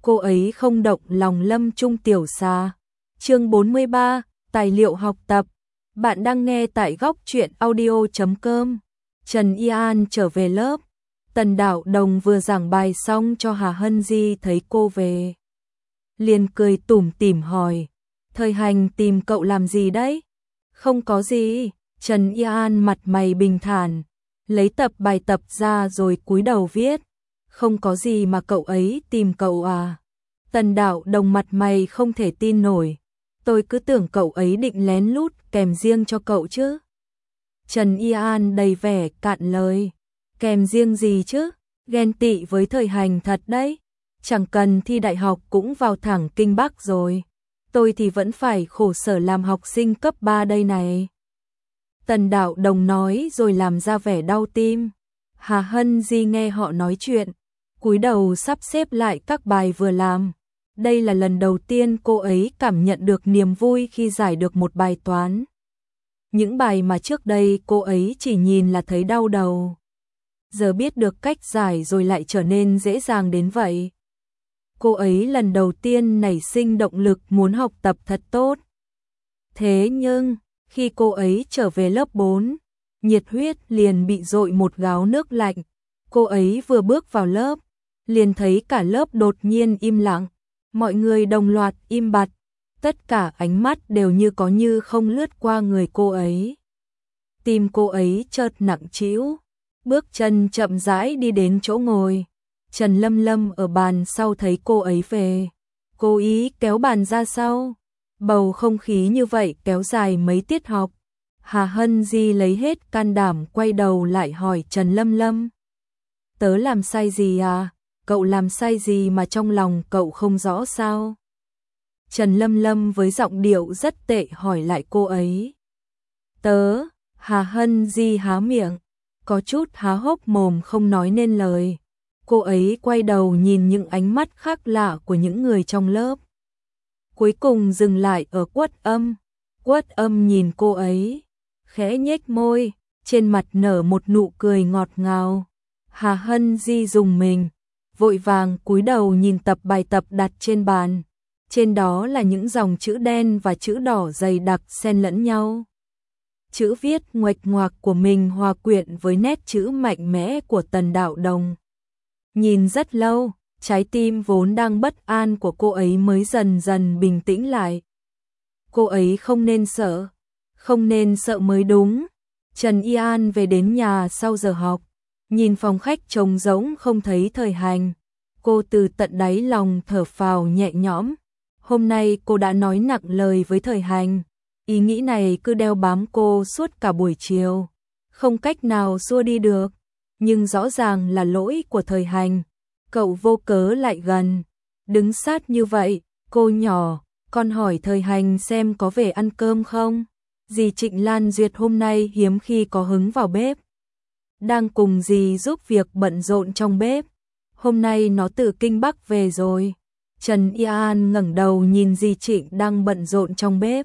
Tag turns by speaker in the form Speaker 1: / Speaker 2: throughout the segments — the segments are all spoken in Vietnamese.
Speaker 1: cô ấy không động lòng Lâm Trung tiểu xà. Chương 43, tài liệu học tập. Bạn đang nghe tại góc truyện audio.com. Trần Y An trở về lớp. Tần Đạo Đồng vừa giảng bài xong cho Hà Hân Di thấy cô về, liền cười tủm tỉm hỏi: Thời Hành tìm cậu làm gì đấy? Không có gì. Trần Y An mặt mày bình thản, lấy tập bài tập ra rồi cúi đầu viết. Không có gì mà cậu ấy tìm cậu à? Tần Đạo Đồng mặt mày không thể tin nổi. Tôi cứ tưởng cậu ấy định lén lút kèm riêng cho cậu chứ. Trần Y An đầy vẻ cạn lời. Kèm riêng gì chứ? Ghen tị với Thời Hành thật đấy. Chẳng cần thi đại học cũng vào thẳng Kinh Bắc rồi. Tôi thì vẫn phải khổ sở làm học sinh cấp 3 đây này. Tần Đạo Đồng nói rồi làm ra vẻ đau tim. Hà Hân Di nghe họ nói chuyện, cúi đầu sắp xếp lại các bài vừa làm. Đây là lần đầu tiên cô ấy cảm nhận được niềm vui khi giải được một bài toán. Những bài mà trước đây cô ấy chỉ nhìn là thấy đau đầu, giờ biết được cách giải rồi lại trở nên dễ dàng đến vậy. Cô ấy lần đầu tiên nảy sinh động lực muốn học tập thật tốt. Thế nhưng, khi cô ấy trở về lớp 4, nhiệt huyết liền bị dội một gáo nước lạnh. Cô ấy vừa bước vào lớp, liền thấy cả lớp đột nhiên im lặng. Mọi người đồng loạt im bặt, tất cả ánh mắt đều như có như không lướt qua người cô ấy. Tim cô ấy chợt nặng trĩu, bước chân chậm rãi đi đến chỗ ngồi. Trần Lâm Lâm ở bàn sau thấy cô ấy về, cố ý kéo bàn ra sau. Bầu không khí như vậy kéo dài mấy tiết học. Hà Hân Di lấy hết can đảm quay đầu lại hỏi Trần Lâm Lâm: Tớ làm sai gì à? Cậu làm sai gì mà trong lòng cậu không rõ sao? Trần Lâm Lâm với giọng điệu rất tệ hỏi lại cô ấy. Tớ, Hà Hân Di há miệng, có chút há hốc mồm không nói nên lời. Cô ấy quay đầu nhìn những ánh mắt khác lạ của những người trong lớp. Cuối cùng dừng lại ở Quất Âm. Quất Âm nhìn cô ấy, khẽ nhếch môi, trên mặt nở một nụ cười ngọt ngào. Hà Hân Di rùng mình, vội vàng cúi đầu nhìn tập bài tập đặt trên bàn. Trên đó là những dòng chữ đen và chữ đỏ dày đặc xen lẫn nhau. Chữ viết nguệch ngoạc của mình hòa quyện với nét chữ mạnh mẽ của Tần Đạo Đồng. Nhìn rất lâu, trái tim vốn đang bất an của cô ấy mới dần dần bình tĩnh lại. Cô ấy không nên sợ mới đúng. Trần Y An về đến nhà sau giờ học, nhìn phòng khách trống rỗng không thấy Thời Hành. Cô từ tận đáy lòng thở phào nhẹ nhõm. Hôm nay cô đã nói nặng lời với Thời Hành. Ý nghĩ này cứ đeo bám cô suốt cả buổi chiều, không cách nào xua đi được. Nhưng rõ ràng là lỗi của Thời Hành. Cậu vô cớ lại gần, đứng sát như vậy. Cô nhỏ, con hỏi Thời Hành xem có về ăn cơm không? Dì Trịnh Lan Duyệt hôm nay hiếm khi có hứng vào bếp, đang cùng dì giúp việc bận rộn trong bếp. Hôm nay nó từ Kinh Bắc về rồi. Trần Y An ngẩng đầu nhìn dì Trịnh đang bận rộn trong bếp.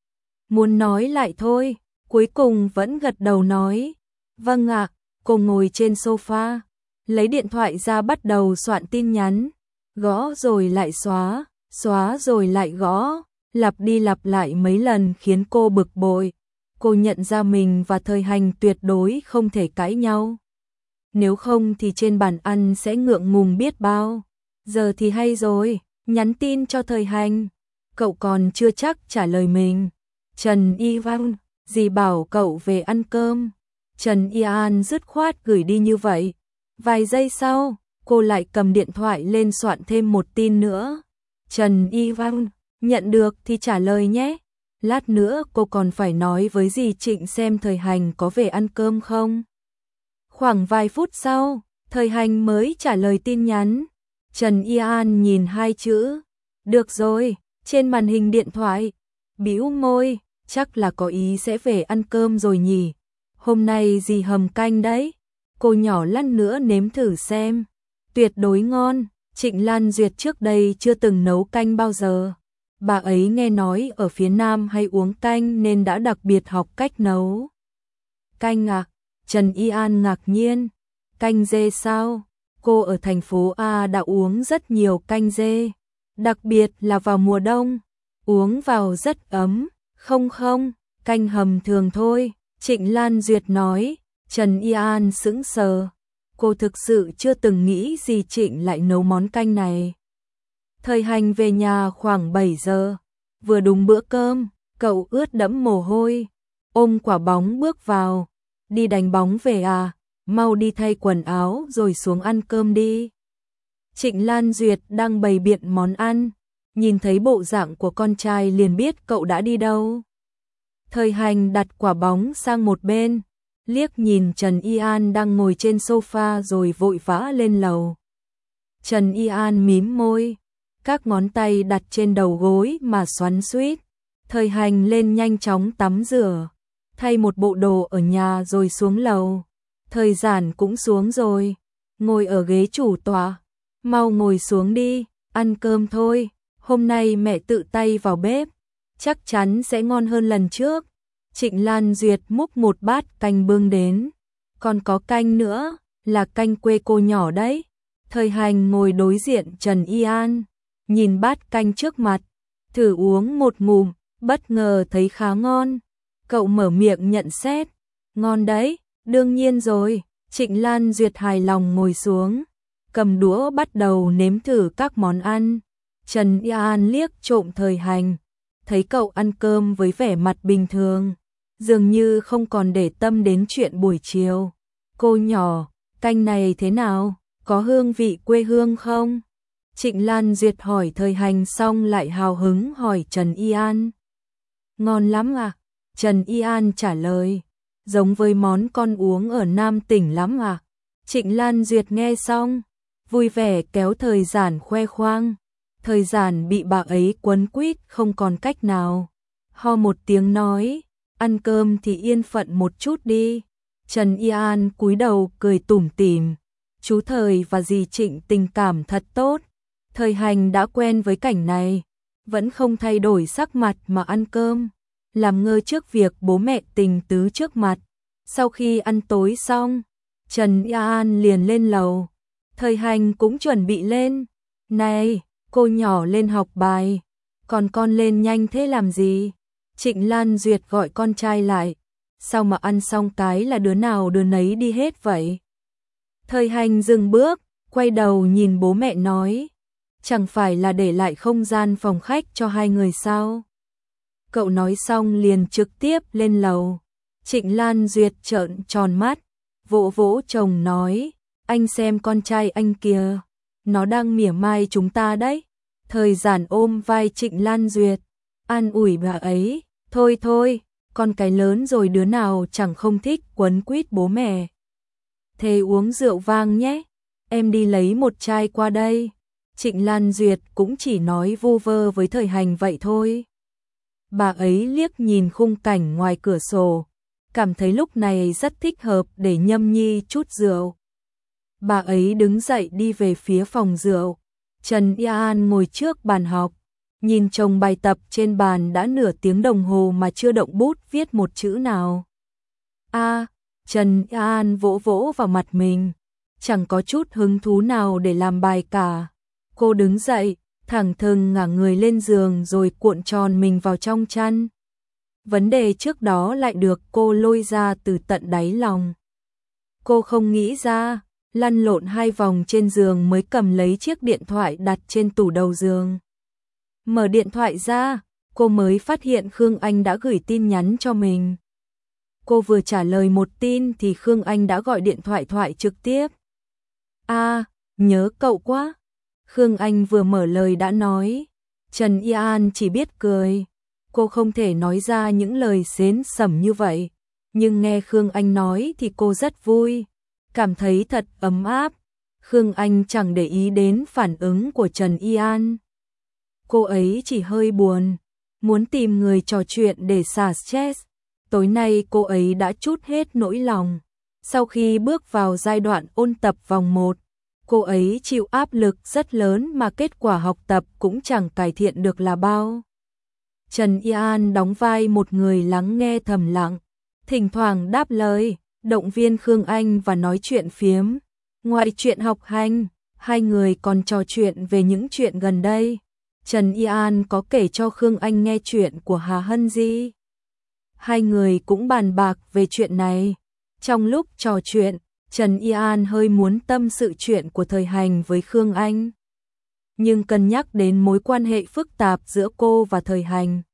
Speaker 1: Muốn nói lại thôi, cuối cùng vẫn gật đầu nói. Vâng ạ. Cô ngồi trên sofa, lấy điện thoại ra bắt đầu soạn tin nhắn. Gõ rồi lại xóa, xóa rồi lại gõ, lặp đi lặp lại mấy lần khiến cô bực bội. Cô nhận ra mình và Thời Hành tuyệt đối không thể cãi nhau. Nếu không thì trên bàn ăn sẽ ngượng ngùng biết bao. Giờ thì hay rồi, nhắn tin cho Thời Hành. Cậu còn chưa chắc trả lời mình. Trần Y Văn, dì bảo cậu về ăn cơm. Trần Y An dứt khoát gửi đi như vậy. Vài giây sau, cô lại cầm điện thoại lên soạn thêm một tin nữa. Trần Y Văn, nhận được thì trả lời nhé. Lát nữa cô còn phải nói với dì Trịnh xem Thời Hành có về ăn cơm không. Khoảng vài phút sau, Thời Hành mới trả lời tin nhắn. Trần Y An nhìn hai chữ được rồi trên màn hình điện thoại, bĩu môi, chắc là có ý sẽ về ăn cơm rồi nhỉ. Hôm nay dì hầm canh đấy, cô nhỏ lát nữa nếm thử xem, tuyệt đối ngon. Trịnh Lan Duyệt trước đây chưa từng nấu canh bao giờ. Bà ấy nghe nói ở phía Nam hay uống canh nên đã đặc biệt học cách nấu. Canh à? Trần Y An ngạc nhiên. Canh dê sao? cô ở thành phố A đã uống rất nhiều canh dê, đặc biệt là vào mùa đông, uống vào rất ấm. Không không, canh hầm thường thôi, Trịnh Lan Duyệt nói. Trần Y An sững sờ, cô thực sự chưa từng nghĩ gì Trịnh lại nấu món canh này. Thời Hành về nhà khoảng 7 giờ, vừa đúng bữa cơm, cậu ướt đẫm mồ hôi, ôm quả bóng bước vào. Đi đánh bóng về à, mau đi thay quần áo rồi xuống ăn cơm đi. Trịnh Lan Duyệt đang bày biện món ăn, nhìn thấy bộ dạng của con trai liền biết cậu đã đi đâu. Thời Hành đặt quả bóng sang một bên, liếc nhìn Trần Y An đang ngồi trên sofa rồi vội vã lên lầu. Trần Y An mím môi, các ngón tay đặt trên đầu gối mà xoắn xuýt. Thời Hành lên nhanh chóng tắm rửa, thay một bộ đồ ở nhà rồi xuống lầu. Thời Giản cũng xuống rồi, ngồi ở ghế chủ tọa. Mau ngồi xuống đi, ăn cơm thôi, hôm nay mẹ tự tay vào bếp, chắc chắn sẽ ngon hơn lần trước. Trịnh Lan Duyệt múc một bát canh bưng đến, còn có canh nữa, là canh quê cô nhỏ đấy. Thời Hành ngồi đối diện Trần Y An, nhìn bát canh trước mặt, thử uống một ngụm, bất ngờ thấy khá ngon. Cậu mở miệng nhận xét, ngon đấy, đương nhiên rồi. Trịnh Lan Duyệt hài lòng ngồi xuống, cầm đũa bắt đầu nếm thử các món ăn. Trần Y An liếc trộm Thời Hành, thấy cậu ăn cơm với vẻ mặt bình thường, dường như không còn để tâm đến chuyện buổi chiều. Cô nhỏ, canh này thế nào, có hương vị quê hương không? Trịnh Lan Duyệt hỏi Thời Hành xong lại hào hứng hỏi Trần Y An. Ngon lắm à? Trần Y An trả lời, giống với món con uống ở Nam tỉnh lắm à? Trịnh Lan Duyệt nghe xong, vui vẻ kéo Thời Giản khoe khoang. Thời Giản bị bà ấy quấn quýt không còn cách nào. Ho một tiếng nói, ăn cơm thì yên phận một chút đi. Trần Y An cúi đầu cười tủm tỉm. Chú Thời và dì Trịnh tình cảm thật tốt. Thời Hành đã quen với cảnh này, vẫn không thay đổi sắc mặt mà ăn cơm, làm ngơ trước việc bố mẹ tình tứ trước mặt. Sau khi ăn tối xong, Trần Y An liền lên lầu. Thời Hành cũng chuẩn bị lên. Này, cô nhỏ lên học bài, còn con lên nhanh thế làm gì? Trịnh Lan Duyệt gọi con trai lại. Sao mà ăn xong cái là đứa nào đứa nấy đi hết vậy? Thời Hành dừng bước, quay đầu nhìn bố mẹ nói, chẳng phải là để lại không gian phòng khách cho hai người sao? Cậu nói xong liền trực tiếp lên lầu. Trịnh Lan Duyệt trợn tròn mắt, vỗ vỗ chồng nói, anh xem con trai anh kìa, nó đang mỉa mai chúng ta đấy. Thời Giản ôm vai Trịnh Lan Duyệt, an ủi bà ấy, thôi thôi, con cái lớn rồi đứa nào chẳng không thích quấn quýt bố mẹ. Thế uống rượu vang nhé, em đi lấy một chai qua đây. Trịnh Lan Duyệt cũng chỉ nói vu vơ với Thời Hành vậy thôi. Bà ấy liếc nhìn khung cảnh ngoài cửa sổ, cảm thấy lúc này rất thích hợp để nhâm nhi chút rượu. Bà ấy đứng dậy đi về phía phòng rượu. Trần Y An ngồi trước bàn học, nhìn chồng bài tập trên bàn đã nửa tiếng đồng hồ mà chưa động bút viết một chữ nào. Trần Y An vỗ vỗ vào mặt mình, chẳng có chút hứng thú nào để làm bài cả. Cô đứng dậy, thẳng thừng ngả người lên giường rồi cuộn tròn mình vào trong chăn. Vấn đề trước đó lại được cô lôi ra từ tận đáy lòng. Cô không nghĩ ra, lăn lộn 2 vòng trên giường mới cầm lấy chiếc điện thoại đặt trên tủ đầu giường. Mở điện thoại ra, cô mới phát hiện Khương Anh đã gửi tin nhắn cho mình. Cô vừa trả lời một tin thì Khương Anh đã gọi điện thoại trực tiếp. Nhớ cậu quá. Khương Anh vừa mở lời đã nói. Trần Y An chỉ biết cười. Cô không thể nói ra những lời xến xẩm như vậy, nhưng nghe Khương Anh nói thì cô rất vui, cảm thấy thật ấm áp. Khương Anh chẳng để ý đến phản ứng của Trần Y An. Cô ấy chỉ hơi buồn, muốn tìm người trò chuyện để xả stress. Tối nay cô ấy đã trút hết nỗi lòng. Sau khi bước vào giai đoạn ôn tập vòng 1, cô ấy chịu áp lực rất lớn mà kết quả học tập cũng chẳng cải thiện được là bao. Trần Y An đóng vai một người lắng nghe thầm lặng, thỉnh thoảng đáp lời, động viên Khương Anh và nói chuyện phiếm. Ngoài chuyện học hành, hai người còn trò chuyện về những chuyện gần đây. Trần Y An có kể cho Khương Anh nghe chuyện của Hà Hân Di. Hai người cũng bàn bạc về chuyện này. Trong lúc trò chuyện, Trần Y An hơi muốn tâm sự chuyện của Thời Hành với Khương Anh. Nhưng cân nhắc đến mối quan hệ phức tạp giữa cô và Thời Hành,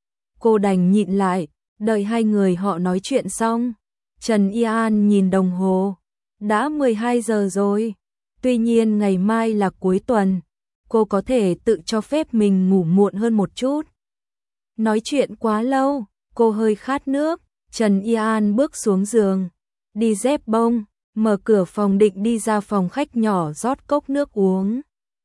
Speaker 1: cô đành nhịn lại, đợi hai người họ nói chuyện xong. Trần Y An nhìn đồng hồ, đã 12 giờ rồi. Tuy nhiên ngày mai là cuối tuần, cô có thể tự cho phép mình ngủ muộn hơn một chút. Nói chuyện quá lâu, cô hơi khát nước. Trần Y An bước xuống giường, đi dép bông, mở cửa phòng định đi ra phòng khách nhỏ rót cốc nước uống.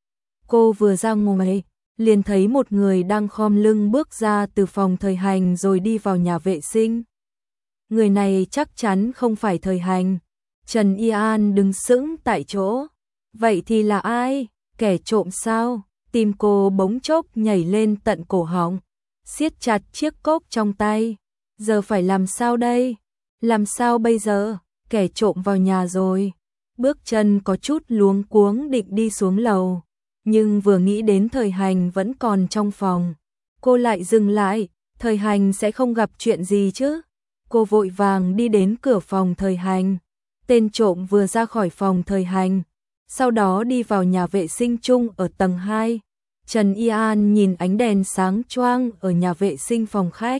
Speaker 1: Cô vừa ra ngoài, liền thấy một người đang khom lưng bước ra từ phòng Thời Hành rồi đi vào nhà vệ sinh. Người này chắc chắn không phải Thời Hành. Trần Y An đứng sững tại chỗ. Vậy thì là ai? Kẻ trộm sao? Tim cô bỗng chốc nhảy lên tận cổ họng, siết chặt chiếc cốc trong tay. Giờ phải làm sao đây? Làm sao bây giờ? Kẻ trộm vào nhà rồi. Bước chân có chút luống cuống định đi xuống lầu, nhưng vừa nghĩ đến Thời Hành vẫn còn trong phòng, cô lại dừng lại. Thời Hành sẽ không gặp chuyện gì chứ? Cô vội vàng đi đến cửa phòng Thời Hành. Tên trộm vừa ra khỏi phòng Thời Hành, sau đó đi vào nhà vệ sinh chung ở tầng 2. Trần Y An nhìn ánh đèn sáng choang ở nhà vệ sinh phòng khách.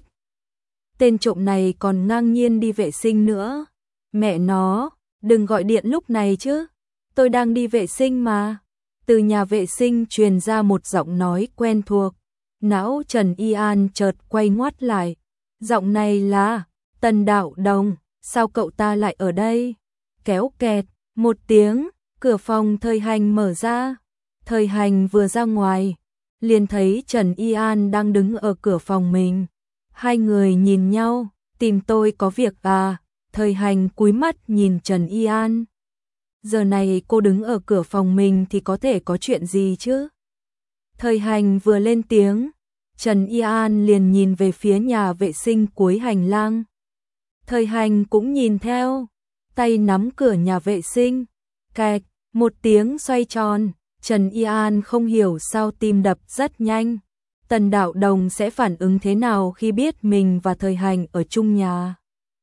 Speaker 1: Tên trộm này còn ngang nhiên đi vệ sinh nữa. Mẹ nó, đừng gọi điện lúc này chứ. Tôi đang đi vệ sinh mà. Từ nhà vệ sinh truyền ra một giọng nói quen thuộc. Não Trần Y An chợt quay ngoắt lại. Giọng này là Tần Đạo Đồng, sao cậu ta lại ở đây? Kéo kẹt, một tiếng, cửa phòng Thời Hành mở ra. Thời Hành vừa ra ngoài, liền thấy Trần Y An đang đứng ở cửa phòng mình. Hai người nhìn nhau, tìm tôi có việc à? Thời Hành cúi mắt nhìn Trần Y An. Giờ này cô đứng ở cửa phòng mình thì có thể có chuyện gì chứ? Thời Hành vừa lên tiếng, Trần Y An liền nhìn về phía nhà vệ sinh cuối hành lang. Thời Hành cũng nhìn theo, tay nắm cửa nhà vệ sinh. Cạch, một tiếng xoay tròn. Trần Y An không hiểu sao tim đập rất nhanh. Tần Đạo Đồng sẽ phản ứng thế nào khi biết mình và Thời Hành ở chung nhà?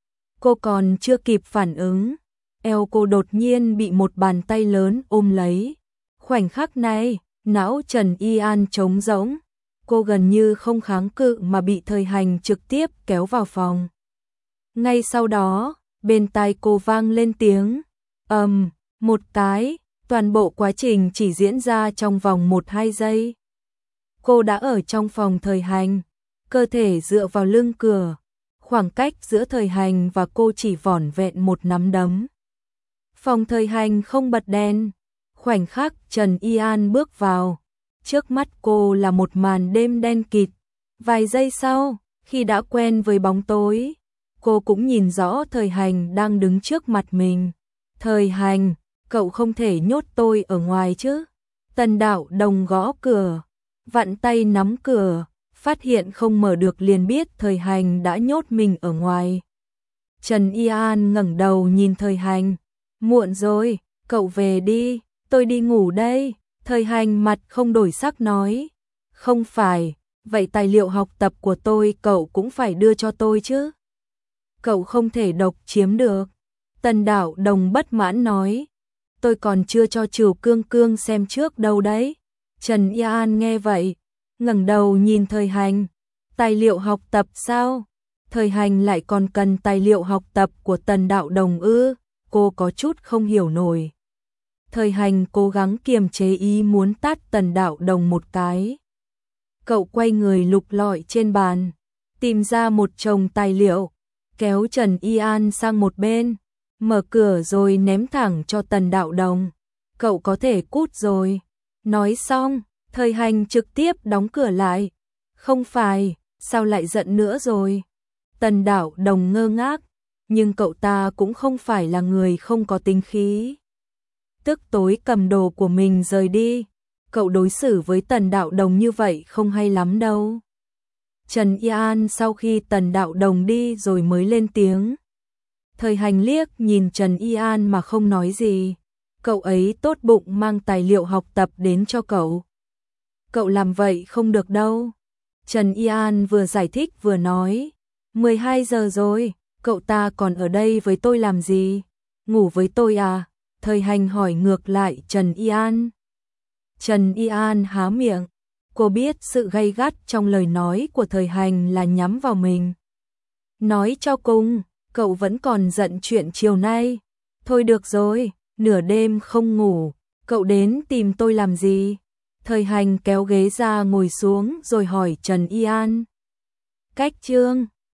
Speaker 1: Cô còn chưa kịp phản ứng, eo cô đột nhiên bị một bàn tay lớn ôm lấy. Khoảnh khắc này, não Trần Y An trống rỗng. Cô gần như không kháng cự mà bị Thời Hành trực tiếp kéo vào phòng. Ngay sau đó, bên tai cô vang lên tiếng một cái. Toàn bộ quá trình chỉ diễn ra trong vòng 1-2 giây. Cô đã ở trong phòng Thời Hành, cơ thể dựa vào lưng cửa. Khoảng cách giữa Thời Hành và cô chỉ vỏn vẹn một nắm đấm. Phòng Thời Hành không bật đèn. Khoảnh khắc Trần Y An bước vào, trước mắt cô là một màn đêm đen kịt. Vài giây sau, khi đã quen với bóng tối, cô cũng nhìn rõ Thời Hành đang đứng trước mặt mình. Thời Hành, cậu không thể nhốt tôi ở ngoài chứ? Tần Đạo Đồng gõ cửa, vặn tay nắm cửa, phát hiện không mở được liền biết Thời Hành đã nhốt mình ở ngoài. Trần Y An ngẩng đầu nhìn Thời Hành. Muộn rồi, cậu về đi, tôi đi ngủ đây. Thời Hành mặt không đổi sắc nói. Không phải, vậy tài liệu học tập của tôi cậu cũng phải đưa cho tôi chứ? Cậu không thể độc chiếm được. Tần Đạo Đồng bất mãn nói. Tôi còn chưa cho Trừu Cương Cương xem trước đâu đấy. Trần Y An nghe vậy, ngẩng đầu nhìn Thời Hành. Tài liệu học tập sao? Thời Hành lại còn cần tài liệu học tập của Tần Đạo Đồng ư? Cô có chút không hiểu nổi. Thời Hành cố gắng kiềm chế ý muốn tát Tần Đạo Đồng một cái. Cậu quay người lục lọi trên bàn, tìm ra một chồng tài liệu, kéo Trần Y An sang một bên, mở cửa rồi ném thẳng cho Tần Đạo Đồng. Cậu có thể cút rồi. Nói xong, Thời Hành trực tiếp đóng cửa lại. Không phải, sao lại giận nữa rồi? Tần Đạo Đồng ngơ ngác, nhưng cậu ta cũng không phải là người không có tính khí. Tức tối cầm đồ của mình rời đi. Cậu đối xử với Tần Đạo Đồng như vậy không hay lắm đâu. Trần Y An sau khi Tần Đạo Đồng đi rồi mới lên tiếng. Thời Hành liếc nhìn Trần Y An mà không nói gì. cậu ấy tốt bụng mang tài liệu học tập đến cho cậu. Cậu làm vậy không được đâu. Trần Yên vừa giải thích vừa nói, 12 giờ rồi, cậu ta còn ở đây với tôi làm gì? Ngủ với tôi à? Thời Hành hỏi ngược lại Trần Yên. Trần Yên há miệng, cô biết sự gay gắt trong lời nói của Thời Hành là nhắm vào mình. Nói cho cùng, cậu vẫn còn giận chuyện chiều nay. Thôi được rồi, nửa đêm không ngủ, cậu đến tìm tôi làm gì? Thời Hành kéo ghế ra ngồi xuống rồi hỏi Trần Yên. Cách chương